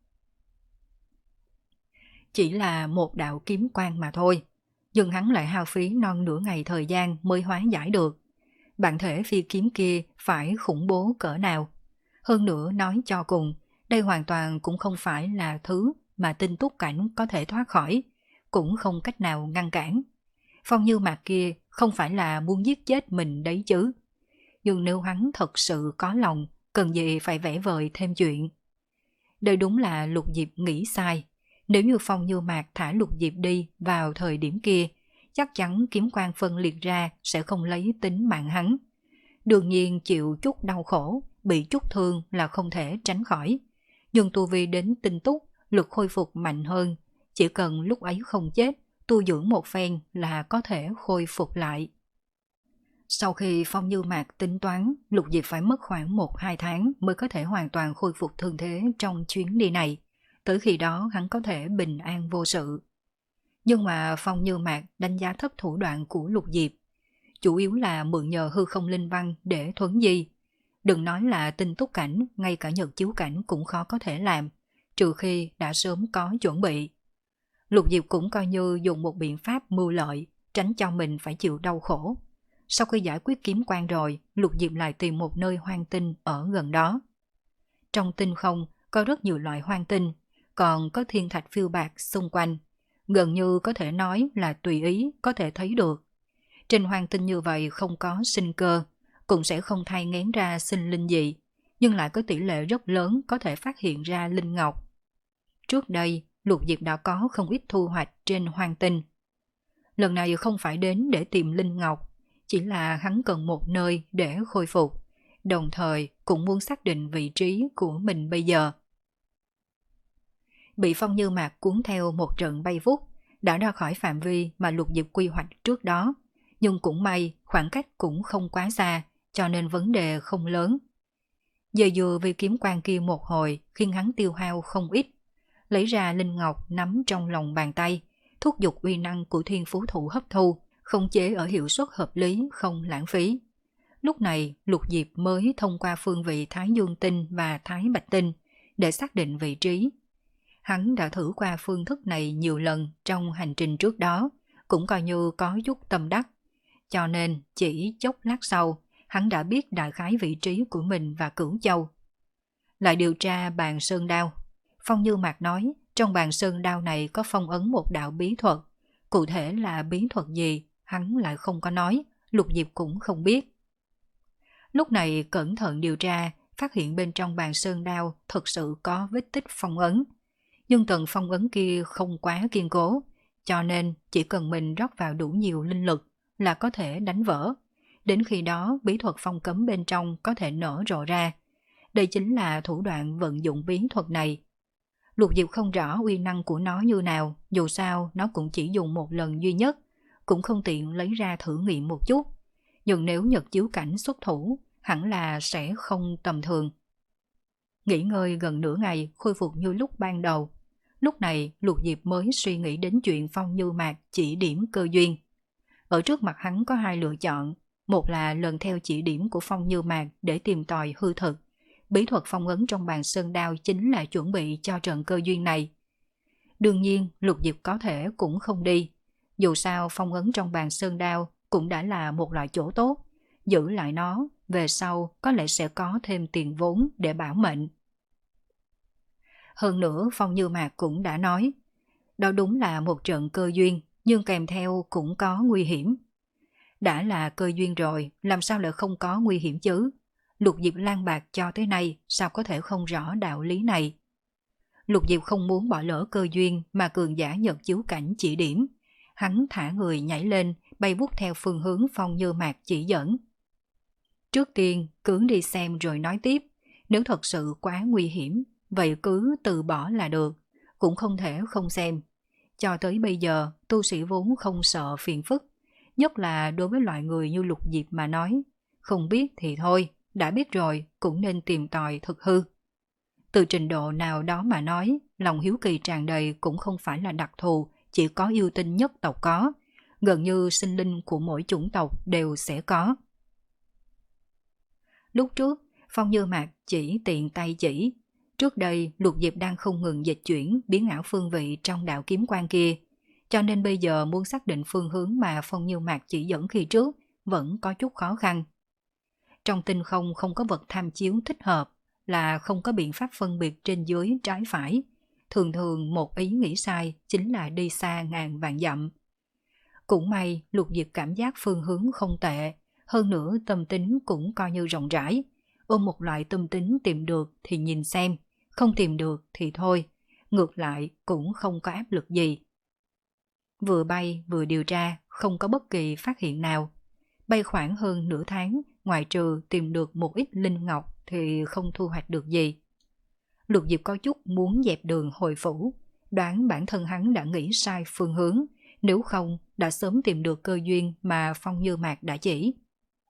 Chỉ là một đạo kiếm quang mà thôi, nhưng hắn lại hao phí non nửa ngày thời gian mới hóa giải được. Bản thể phi kiếm kia phải khủng bố cỡ nào. Hơn nữa nói cho cùng, đây hoàn toàn cũng không phải là thứ mà tinh túc cảnh có thể thoát khỏi, cũng không cách nào ngăn cản. Phong Như Mạc kia không phải là muốn giết chết mình đấy chứ. Nhưng nếu hắn thật sự có lòng, cần gì phải vẽ vời thêm chuyện. Đây đúng là Lục Diệp nghĩ sai. Nếu như Phong Như Mạc thả Lục Diệp đi vào thời điểm kia, chắc chắn kiếm quang phân liệt ra sẽ không lấy tính mạng hắn. Đương nhiên chịu chút đau khổ, bị chút thương là không thể tránh khỏi. Nhưng tu vi đến tinh túc, lực khôi phục mạnh hơn. Chỉ cần lúc ấy không chết, tu dưỡng một phen là có thể khôi phục lại. Sau khi Phong Như Mạc tính toán, Lục Diệp phải mất khoảng một hai tháng mới có thể hoàn toàn khôi phục thương thế trong chuyến đi này. Tới khi đó hắn có thể bình an vô sự. Nhưng mà Phong Như Mạc đánh giá thấp thủ đoạn của Lục Diệp. Chủ yếu là mượn nhờ hư không linh văn để thuấn di. Đừng nói là tinh túc cảnh, ngay cả nhật chiếu cảnh cũng khó có thể làm, trừ khi đã sớm có chuẩn bị. Lục Diệp cũng coi như dùng một biện pháp mưu lợi, tránh cho mình phải chịu đau khổ. Sau khi giải quyết kiếm quan rồi, Lục Diệp lại tìm một nơi hoang tinh ở gần đó. Trong tinh không có rất nhiều loại hoang tinh, còn có thiên thạch phiêu bạc xung quanh. Gần như có thể nói là tùy ý có thể thấy được. Trên hoang tinh như vậy không có sinh cơ, cũng sẽ không thai nghén ra sinh linh dị, nhưng lại có tỷ lệ rất lớn có thể phát hiện ra linh ngọc. Trước đây, Lục Diệp đã có không ít thu hoạch trên hoang tinh. Lần này không phải đến để tìm linh ngọc, chỉ là hắn cần một nơi để khôi phục, đồng thời cũng muốn xác định vị trí của mình bây giờ. Bị Phong Như Mạc cuốn theo một trận bay vút, đã ra khỏi phạm vi mà Lục Diệp quy hoạch trước đó, nhưng cũng may khoảng cách cũng không quá xa, cho nên vấn đề không lớn. Giờ dừa vì kiếm quan kia một hồi khiến hắn tiêu hao không ít, lấy ra linh ngọc nắm trong lòng bàn tay, thúc giục uy năng của thiên phú thụ hấp thu, khống chế ở hiệu suất hợp lý không lãng phí. Lúc này Lục Diệp mới thông qua phương vị Thái Dương Tinh và Thái Bạch Tinh để xác định vị trí. Hắn đã thử qua phương thức này nhiều lần trong hành trình trước đó, cũng coi như có chút tâm đắc. Cho nên chỉ chốc lát sau, hắn đã biết đại khái vị trí của mình và Cửu Châu. Lại điều tra bàn sơn đao. Phong Như Mạc nói trong bàn sơn đao này có phong ấn một đạo bí thuật. Cụ thể là bí thuật gì, hắn lại không có nói, Lục Diệp cũng không biết. Lúc này cẩn thận điều tra, phát hiện bên trong bàn sơn đao thực sự có vết tích phong ấn. Nhưng tầng phong ấn kia không quá kiên cố, cho nên chỉ cần mình rót vào đủ nhiều linh lực là có thể đánh vỡ. Đến khi đó bí thuật phong cấm bên trong có thể nở rộ ra. Đây chính là thủ đoạn vận dụng bí thuật này. Lục Diệp không rõ uy năng của nó như nào, dù sao nó cũng chỉ dùng một lần duy nhất, cũng không tiện lấy ra thử nghiệm một chút. Nhưng nếu nhật chiếu cảnh xuất thủ, hẳn là sẽ không tầm thường. Nghỉ ngơi gần nửa ngày, khôi phục như lúc ban đầu. Lúc này Lục Diệp mới suy nghĩ đến chuyện Phong Như Mạc chỉ điểm cơ duyên. Ở trước mặt hắn có hai lựa chọn, một là lần theo chỉ điểm của Phong Như Mạc để tìm tòi hư thực. Bí thuật phong ấn trong bàn sơn đao chính là chuẩn bị cho trận cơ duyên này. Đương nhiên Lục Diệp có thể cũng không đi. Dù sao phong ấn trong bàn sơn đao cũng đã là một loại chỗ tốt. Giữ lại nó, về sau có lẽ sẽ có thêm tiền vốn để bảo mệnh. Hơn nữa Phong Như Mạc cũng đã nói, đó đúng là một trận cơ duyên, nhưng kèm theo cũng có nguy hiểm. Đã là cơ duyên rồi, làm sao lại không có nguy hiểm chứ? Lục Diệp lang bạc cho tới nay, sao có thể không rõ đạo lý này? Lục Diệp không muốn bỏ lỡ cơ duyên mà cường giả nhật chiếu cảnh chỉ điểm. Hắn thả người nhảy lên, bay vút theo phương hướng Phong Như Mạc chỉ dẫn. Trước tiên, cứ đi xem rồi nói tiếp. Nếu thật sự quá nguy hiểm, vậy cứ từ bỏ là được, cũng không thể không xem. Cho tới bây giờ, tu sĩ vốn không sợ phiền phức, nhất là đối với loại người như Lục Diệp mà nói. Không biết thì thôi, đã biết rồi cũng nên tìm tòi thực hư. Từ trình độ nào đó mà nói, lòng hiếu kỳ tràn đầy cũng không phải là đặc thù, chỉ có yêu tinh nhất tộc có. Gần như sinh linh của mỗi chủng tộc đều sẽ có. Lúc trước, Phong Như Mạc chỉ tiện tay chỉ. Trước đây, Lục Diệp đang không ngừng dịch chuyển biến ảo phương vị trong đạo kiếm quan kia. Cho nên bây giờ muốn xác định phương hướng mà Phong Như Mạc chỉ dẫn khi trước vẫn có chút khó khăn. Trong tinh không không có vật tham chiếu thích hợp, là không có biện pháp phân biệt trên dưới trái phải. Thường thường một ý nghĩ sai chính là đi xa ngàn vạn dặm. Cũng may Lục Diệp cảm giác phương hướng không tệ, hơn nữa tâm tính cũng coi như rộng rãi. Ôm một loại tâm tính tìm được thì nhìn xem, không tìm được thì thôi, ngược lại cũng không có áp lực gì. Vừa bay vừa điều tra, không có bất kỳ phát hiện nào. Bay khoảng hơn nửa tháng, ngoại trừ tìm được một ít linh ngọc thì không thu hoạch được gì. Lục Diệp có chút muốn dẹp đường hồi phủ, đoán bản thân hắn đã nghĩ sai phương hướng, nếu không đã sớm tìm được cơ duyên mà Phong Như Mạc đã chỉ.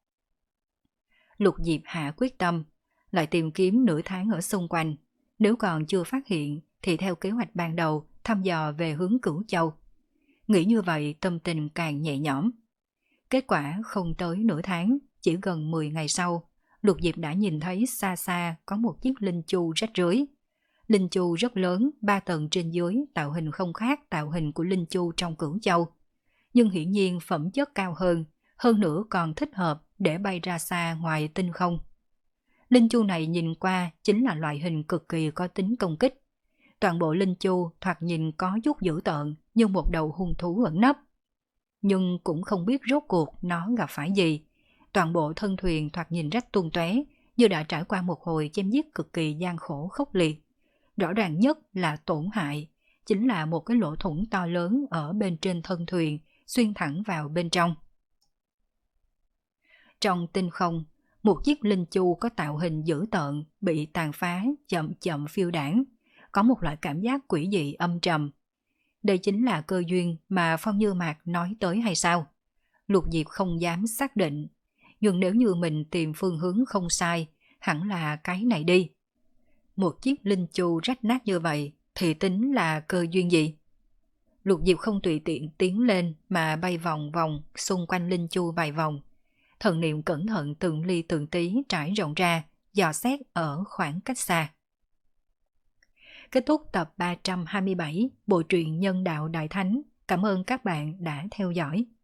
Lục Diệp hạ quyết tâm, lại tìm kiếm nửa tháng ở xung quanh. Nếu còn chưa phát hiện thì theo kế hoạch ban đầu thăm dò về hướng Cửu Châu. Nghĩ như vậy tâm tình càng nhẹ nhõm. Kết quả không tới nửa tháng, chỉ gần mười ngày sau, Lục Diệp đã nhìn thấy xa xa có một chiếc linh chu rách rưới. Linh chu rất lớn, ba tầng trên dưới, tạo hình không khác tạo hình của linh chu trong Cửu Châu. Nhưng hiển nhiên phẩm chất cao hơn, hơn nữa còn thích hợp để bay ra xa ngoài tinh không. Linh chu này nhìn qua chính là loại hình cực kỳ có tính công kích. Toàn bộ linh chu thoạt nhìn có chút dữ tợn như một đầu hung thú ẩn nấp. Nhưng cũng không biết rốt cuộc nó gặp phải gì. Toàn bộ thân thuyền thoạt nhìn rách tung tóe, như đã trải qua một hồi chém giết cực kỳ gian khổ khốc liệt. Rõ ràng nhất là tổn hại, chính là một cái lỗ thủng to lớn ở bên trên thân thuyền, xuyên thẳng vào bên trong. Trong tinh không, một chiếc linh chu có tạo hình dữ tợn bị tàn phá chậm chậm phiêu đãng, có một loại cảm giác quỷ dị âm trầm. Đây chính là cơ duyên mà Phong Như Mạc nói tới hay sao? Lục Diệp không dám xác định, nhưng nếu như mình tìm phương hướng không sai, hẳn là cái này đi. Một chiếc linh chu rách nát như vậy thì tính là cơ duyên gì? Lục Diệp không tùy tiện tiến lên mà bay vòng vòng xung quanh linh chu vài vòng. Thần niệm cẩn thận từng ly từng tí trải rộng ra, dò xét ở khoảng cách xa. Kết thúc tập ba trăm hai mươi bảy Bộ truyện Nhân Đạo Đại Thánh. Cảm ơn các bạn đã theo dõi.